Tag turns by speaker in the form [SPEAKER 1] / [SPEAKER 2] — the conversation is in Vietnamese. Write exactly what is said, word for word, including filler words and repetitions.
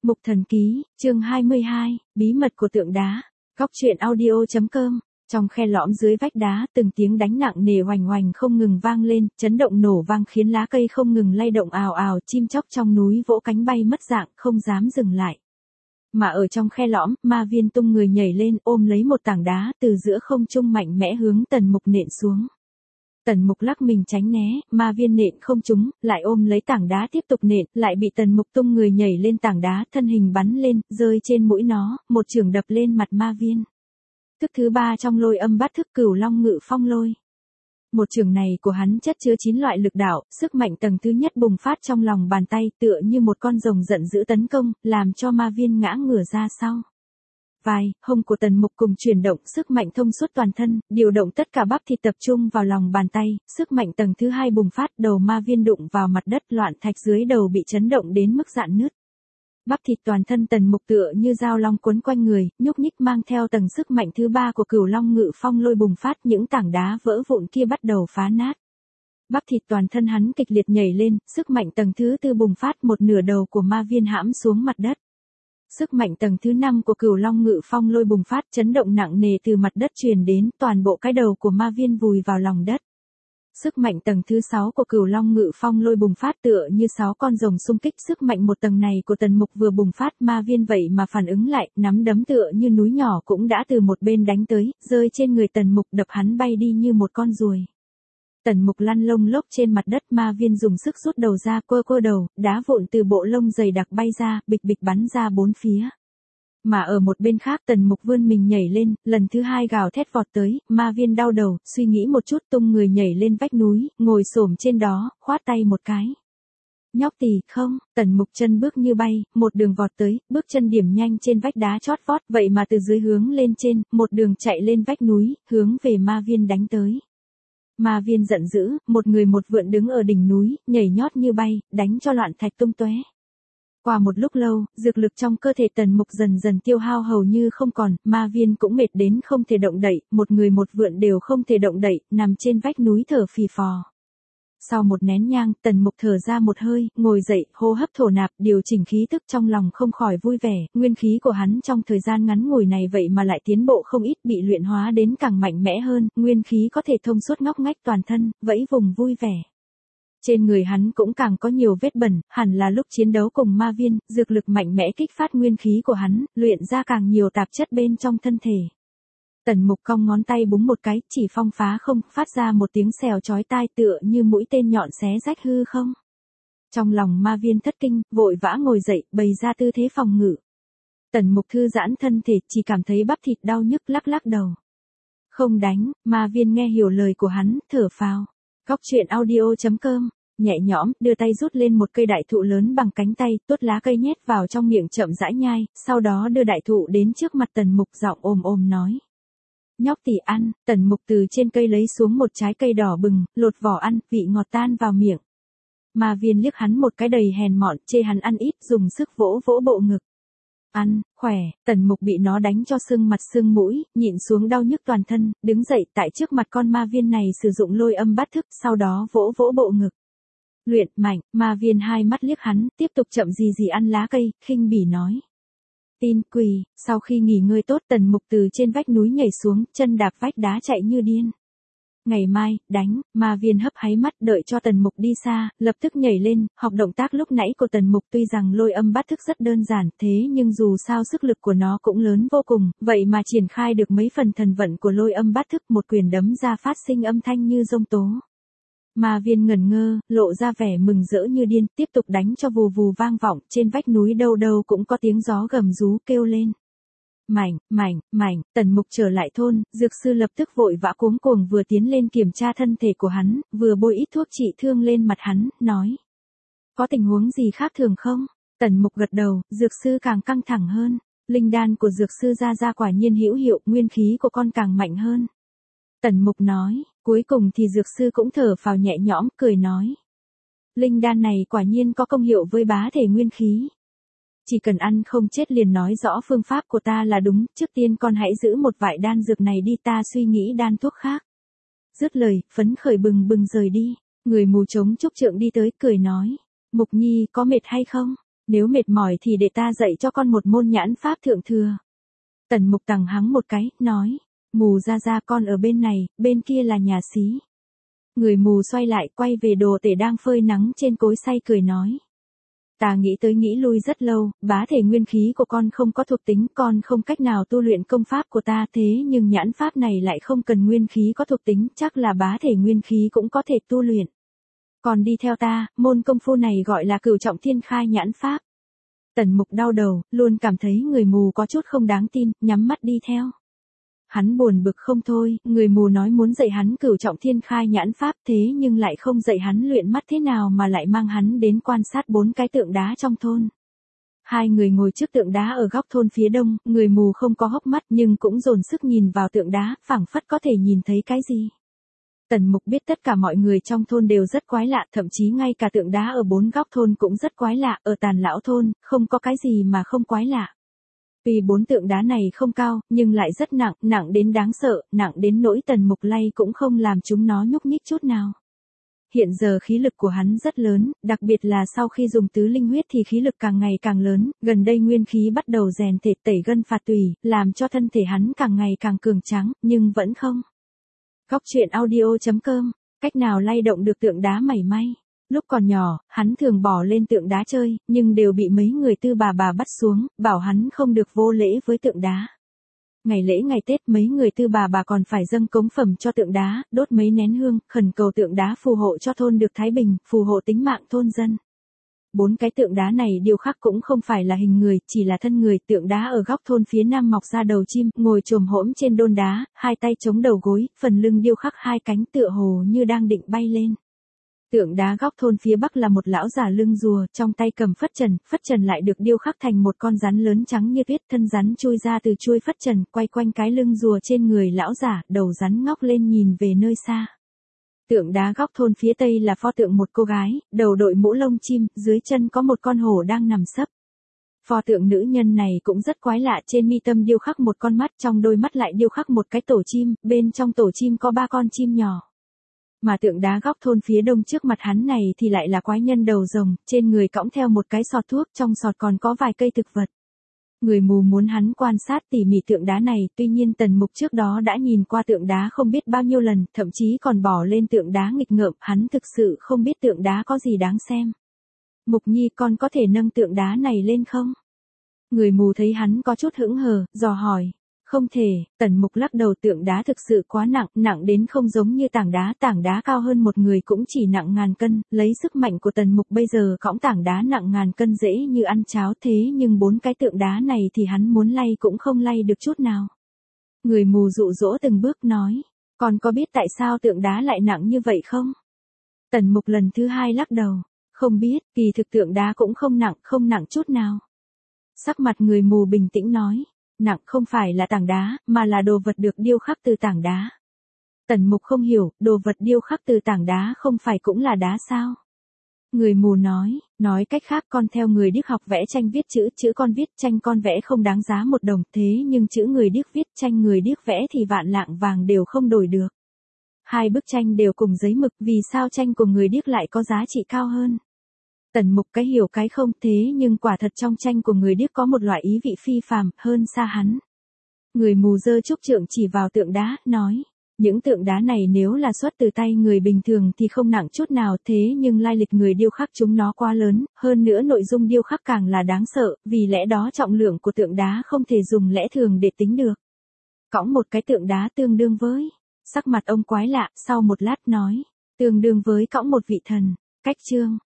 [SPEAKER 1] Mục Thần Ký, chương hai mươi hai, Bí mật của tượng đá. Góc truyện audio chấm com. Trong khe lõm dưới vách đá, từng tiếng đánh nặng nề oành oành không ngừng vang lên, chấn động nổ vang khiến lá cây không ngừng lay động ào ào, chim chóc trong núi vỗ cánh bay mất dạng, không dám dừng lại. Mà ở trong khe lõm, Ma Viên tung người nhảy lên, ôm lấy một tảng đá, từ giữa không trung mạnh mẽ hướng Tần Mục nện xuống. Tần Mục lắc mình tránh né, Ma Viên nện không trúng, lại ôm lấy tảng đá tiếp tục nện, lại bị Tần Mục tung người nhảy lên tảng đá, thân hình bắn lên, rơi trên mũi nó, một chưởng đập lên mặt Ma Viên. Thức thứ ba trong lôi âm bát thức Cửu Long Ngự Phong Lôi. Một chưởng này của hắn chất chứa chín loại lực đạo, sức mạnh tầng thứ nhất bùng phát trong lòng bàn tay, tựa như một con rồng giận dữ tấn công, làm cho Ma Viên ngã ngửa ra sau. Vai, hông của Tần Mục cùng chuyển động, sức mạnh thông suốt toàn thân, điều động tất cả bắp thịt tập trung vào lòng bàn tay, sức mạnh tầng thứ hai bùng phát, đầu Ma Viên đụng vào mặt đất, loạn thạch dưới đầu bị chấn động đến mức rạn nứt. Bắp thịt toàn thân Tần Mục tựa như dao long quấn quanh người, nhúc nhích mang theo tầng sức mạnh thứ ba của Cửu Long Ngự Phong Lôi bùng phát, những tảng đá vỡ vụn kia bắt đầu phá nát. Bắp thịt toàn thân hắn kịch liệt nhảy lên, sức mạnh tầng thứ tư bùng phát, một nửa đầu của Ma Viên hãm xuống mặt đất. Sức mạnh tầng thứ năm của Cửu Long Ngự Phong Lôi bùng phát, chấn động nặng nề từ mặt đất truyền đến, toàn bộ cái đầu của Ma Viên vùi vào lòng đất. Sức mạnh tầng thứ sáu của Cửu Long Ngự Phong Lôi bùng phát tựa như sáu con rồng xung kích, sức mạnh một tầng này của Tần Mục vừa bùng phát, Ma Viên vậy mà phản ứng lại, nắm đấm tựa như núi nhỏ cũng đã từ một bên đánh tới, rơi trên người Tần Mục, đập hắn bay đi như một con ruồi. Tần Mục lăn lông lốc trên mặt đất, Ma Viên dùng sức rút đầu ra, quơ quơ đầu, đá vụn từ bộ lông dày đặc bay ra, bịch bịch bắn ra bốn phía. Mà ở một bên khác, Tần Mục vươn mình nhảy lên, lần thứ hai gào thét vọt tới, Ma Viên đau đầu, suy nghĩ một chút, tung người nhảy lên vách núi, ngồi xổm trên đó, khoát tay một cái. Nhóc tì, không, Tần Mục chân bước như bay, một đường vọt tới, bước chân điểm nhanh trên vách đá chót vót, vậy mà từ dưới hướng lên trên, một đường chạy lên vách núi, hướng về Ma Viên đánh tới. Ma Viên giận dữ, một người một vượn đứng ở đỉnh núi, nhảy nhót như bay, đánh cho loạn thạch tung tóe. Qua một lúc lâu, dược lực trong cơ thể Tần Mục dần dần tiêu hao hầu như không còn, Ma Viên cũng mệt đến không thể động đậy, một người một vượn đều không thể động đậy, nằm trên vách núi thở phì phò. Sau một nén nhang, Tần Mục thở ra một hơi, ngồi dậy, hô hấp thổ nạp, điều chỉnh khí tức, trong lòng không khỏi vui vẻ, nguyên khí của hắn trong thời gian ngắn ngủi này vậy mà lại tiến bộ không ít, bị luyện hóa đến càng mạnh mẽ hơn, nguyên khí có thể thông suốt ngóc ngách toàn thân, vẫy vùng vui vẻ. Trên người hắn cũng càng có nhiều vết bẩn, hẳn là lúc chiến đấu cùng Ma Viên, dược lực mạnh mẽ kích phát nguyên khí của hắn, luyện ra càng nhiều tạp chất bên trong thân thể. Tần Mục cong ngón tay búng một cái, chỉ phong phá không, phát ra một tiếng xèo chói tai tựa như mũi tên nhọn xé rách hư không. Trong lòng Ma Viên thất kinh, vội vã ngồi dậy, bày ra tư thế phòng ngự. Tần Mục thư giãn thân thể, chỉ cảm thấy bắp thịt đau nhức, lắc lắc đầu. Không đánh, Ma Viên nghe hiểu lời của hắn, thở phào. Góc truyện audio chấm com, nhẹ nhõm, đưa tay rút lên một cây đại thụ lớn bằng cánh tay, tuốt lá cây nhét vào trong miệng chậm rãi nhai, sau đó đưa đại thụ đến trước mặt Tần Mục, giọng ồm ồm nói. Nhóc tỉ ăn, Tần Mục từ trên cây lấy xuống một trái cây đỏ bừng, lột vỏ ăn, vị ngọt tan vào miệng. Ma Viên liếc hắn một cái đầy hèn mọn, chê hắn ăn ít, dùng sức vỗ vỗ bộ ngực. Ăn, khỏe, Tần Mục bị nó đánh cho sưng mặt sưng mũi, nhịn xuống đau nhức toàn thân, đứng dậy tại trước mặt con Ma Viên này sử dụng lôi âm bát thức, sau đó vỗ vỗ bộ ngực. Luyện, mạnh, Ma Viên hai mắt liếc hắn, tiếp tục chậm gì gì ăn lá cây, khinh bỉ nói. Tin quỳ, sau khi nghỉ ngơi tốt, Tần Mục từ trên vách núi nhảy xuống, chân đạp vách đá chạy như điên. Ngày mai, đánh, Ma Viên hấp háy mắt đợi cho Tần Mục đi xa, lập tức nhảy lên, học động tác lúc nãy của Tần Mục, tuy rằng lôi âm bát thức rất đơn giản, thế nhưng dù sao sức lực của nó cũng lớn vô cùng, vậy mà triển khai được mấy phần thần vận của lôi âm bát thức, một quyền đấm ra phát sinh âm thanh như dông tố. Ma Viên ngẩn ngơ, lộ ra vẻ mừng rỡ như điên, tiếp tục đánh cho vù vù vang vọng, trên vách núi đâu đâu cũng có tiếng gió gầm rú kêu lên. Mảnh, mảnh, mảnh, Tần Mục trở lại thôn, dược sư lập tức vội vã cuống cuồng vừa tiến lên kiểm tra thân thể của hắn, vừa bôi ít thuốc trị thương lên mặt hắn, nói. Có tình huống gì khác thường không? Tần Mục gật đầu, dược sư càng căng thẳng hơn. Linh đan của dược sư ra ra quả nhiên hữu hiệu, nguyên khí của con càng mạnh hơn. Tần Mục nói, cuối cùng thì dược sư cũng thở phào nhẹ nhõm, cười nói. Linh đan này quả nhiên có công hiệu với bá thể nguyên khí. Chỉ cần ăn không chết liền nói rõ phương pháp của ta là đúng, trước tiên con hãy giữ một vại đan dược này đi, ta suy nghĩ đan thuốc khác. Dứt lời, phấn khởi bừng bừng rời đi, người mù trống trúc trượng đi tới, cười nói. Mục Nhi có mệt hay không? Nếu mệt mỏi thì để ta dạy cho con một môn nhãn pháp thượng thừa. Tần Mục tằng hắng một cái, nói, mù ra ra con ở bên này, bên kia là nhà xí. Người mù xoay lại quay về đồ tể đang phơi nắng trên cối xay cười nói. Ta nghĩ tới nghĩ lui rất lâu, bá thể nguyên khí của con không có thuộc tính, con không cách nào tu luyện công pháp của ta, thế nhưng nhãn pháp này lại không cần nguyên khí có thuộc tính, chắc là bá thể nguyên khí cũng có thể tu luyện. Còn đi theo ta, môn công phu này gọi là Cửu Trọng Thiên Khai nhãn pháp. Tần Mục đau đầu, luôn cảm thấy người mù có chút không đáng tin, nhắm mắt đi theo. Hắn buồn bực không thôi, người mù nói muốn dạy hắn Cửu Trọng Thiên Khai nhãn pháp thế nhưng lại không dạy hắn luyện mắt thế nào mà lại mang hắn đến quan sát bốn cái tượng đá trong thôn. Hai người ngồi trước tượng đá ở góc thôn phía đông, người mù không có hốc mắt nhưng cũng dồn sức nhìn vào tượng đá, phảng phất có thể nhìn thấy cái gì. Tần Mục biết tất cả mọi người trong thôn đều rất quái lạ, thậm chí ngay cả tượng đá ở bốn góc thôn cũng rất quái lạ, ở Tàn Lão thôn, không có cái gì mà không quái lạ. Vì bốn tượng đá này không cao, nhưng lại rất nặng, nặng đến đáng sợ, nặng đến nỗi Tần Mục lay cũng không làm chúng nó nhúc nhích chút nào. Hiện giờ khí lực của hắn rất lớn, đặc biệt là sau khi dùng tứ linh huyết thì khí lực càng ngày càng lớn, gần đây nguyên khí bắt đầu rèn thể tẩy gân phạt tùy, làm cho thân thể hắn càng ngày càng cường tráng, nhưng vẫn không. Góc truyện audio chấm com, cách nào lay động được tượng đá mảy may. Lúc còn nhỏ, hắn thường bỏ lên tượng đá chơi, nhưng đều bị mấy người tư bà bà bắt xuống, bảo hắn không được vô lễ với tượng đá. Ngày lễ ngày Tết mấy người tư bà bà còn phải dâng cống phẩm cho tượng đá, đốt mấy nén hương, khẩn cầu tượng đá phù hộ cho thôn được thái bình, phù hộ tính mạng thôn dân. Bốn cái tượng đá này điêu khắc cũng không phải là hình người, chỉ là thân người. Tượng đá ở góc thôn phía nam mọc ra đầu chim, ngồi chồm hổm trên đôn đá, hai tay chống đầu gối, phần lưng điêu khắc hai cánh tựa hồ như đang định bay lên. Tượng đá góc thôn phía bắc là một lão già lưng rùa, trong tay cầm phất trần, phất trần lại được điêu khắc thành một con rắn lớn trắng như tuyết, thân rắn chui ra từ chuôi phất trần, quay quanh cái lưng rùa trên người lão giả, đầu rắn ngóc lên nhìn về nơi xa. Tượng đá góc thôn phía tây là pho tượng một cô gái, đầu đội mũ lông chim, dưới chân có một con hổ đang nằm sấp. Pho tượng nữ nhân này cũng rất quái lạ, trên mi tâm điêu khắc một con mắt, trong đôi mắt lại điêu khắc một cái tổ chim, bên trong tổ chim có ba con chim nhỏ. Mà tượng đá góc thôn phía đông trước mặt hắn này thì lại là quái nhân đầu rồng, trên người cõng theo một cái sọt thuốc, trong sọt còn có vài cây thực vật. Người mù muốn hắn quan sát tỉ mỉ tượng đá này, tuy nhiên Tần Mục trước đó đã nhìn qua tượng đá không biết bao nhiêu lần, thậm chí còn bỏ lên tượng đá nghịch ngợm, hắn thực sự không biết tượng đá có gì đáng xem. Mục Nhi, con có thể nâng tượng đá này lên không? Người mù thấy hắn có chút hững hờ, dò hỏi. Không thể, Tần Mục lắc đầu, tượng đá thực sự quá nặng, nặng đến không giống như tảng đá, tảng đá cao hơn một người cũng chỉ nặng ngàn cân, lấy sức mạnh của Tần Mục bây giờ cõng tảng đá nặng ngàn cân dễ như ăn cháo, thế nhưng bốn cái tượng đá này thì hắn muốn lay cũng không lay được chút nào. Người mù dụ dỗ từng bước nói, con có biết tại sao tượng đá lại nặng như vậy không? Tần Mục lần thứ hai lắc đầu, không biết, kỳ thực tượng đá cũng không nặng, không nặng chút nào. Sắc mặt người mù bình tĩnh nói. Nặng không phải là tảng đá, mà là đồ vật được điêu khắc từ tảng đá. Tần Mục không hiểu, đồ vật điêu khắc từ tảng đá không phải cũng là đá sao? Người mù nói, nói cách khác con theo người điếc học vẽ tranh viết chữ, chữ con viết, tranh con vẽ không đáng giá một đồng, thế nhưng chữ người điếc viết, tranh người điếc vẽ thì vạn lạng vàng đều không đổi được. Hai bức tranh đều cùng giấy mực, vì sao tranh của người điếc lại có giá trị cao hơn? Tần Mục cái hiểu cái không, thế nhưng quả thật trong tranh của người điếc có một loại ý vị phi phàm, hơn xa hắn. Người mù giơ trúc trượng chỉ vào tượng đá, nói, những tượng đá này nếu là xuất từ tay người bình thường thì không nặng chút nào, thế nhưng lai lịch người điêu khắc chúng nó quá lớn, hơn nữa nội dung điêu khắc càng là đáng sợ, vì lẽ đó trọng lượng của tượng đá không thể dùng lẽ thường để tính được. Cõng một cái tượng đá tương đương với, sắc mặt ông quái lạ, sau một lát nói, tương đương với cõng một vị thần. Cách chương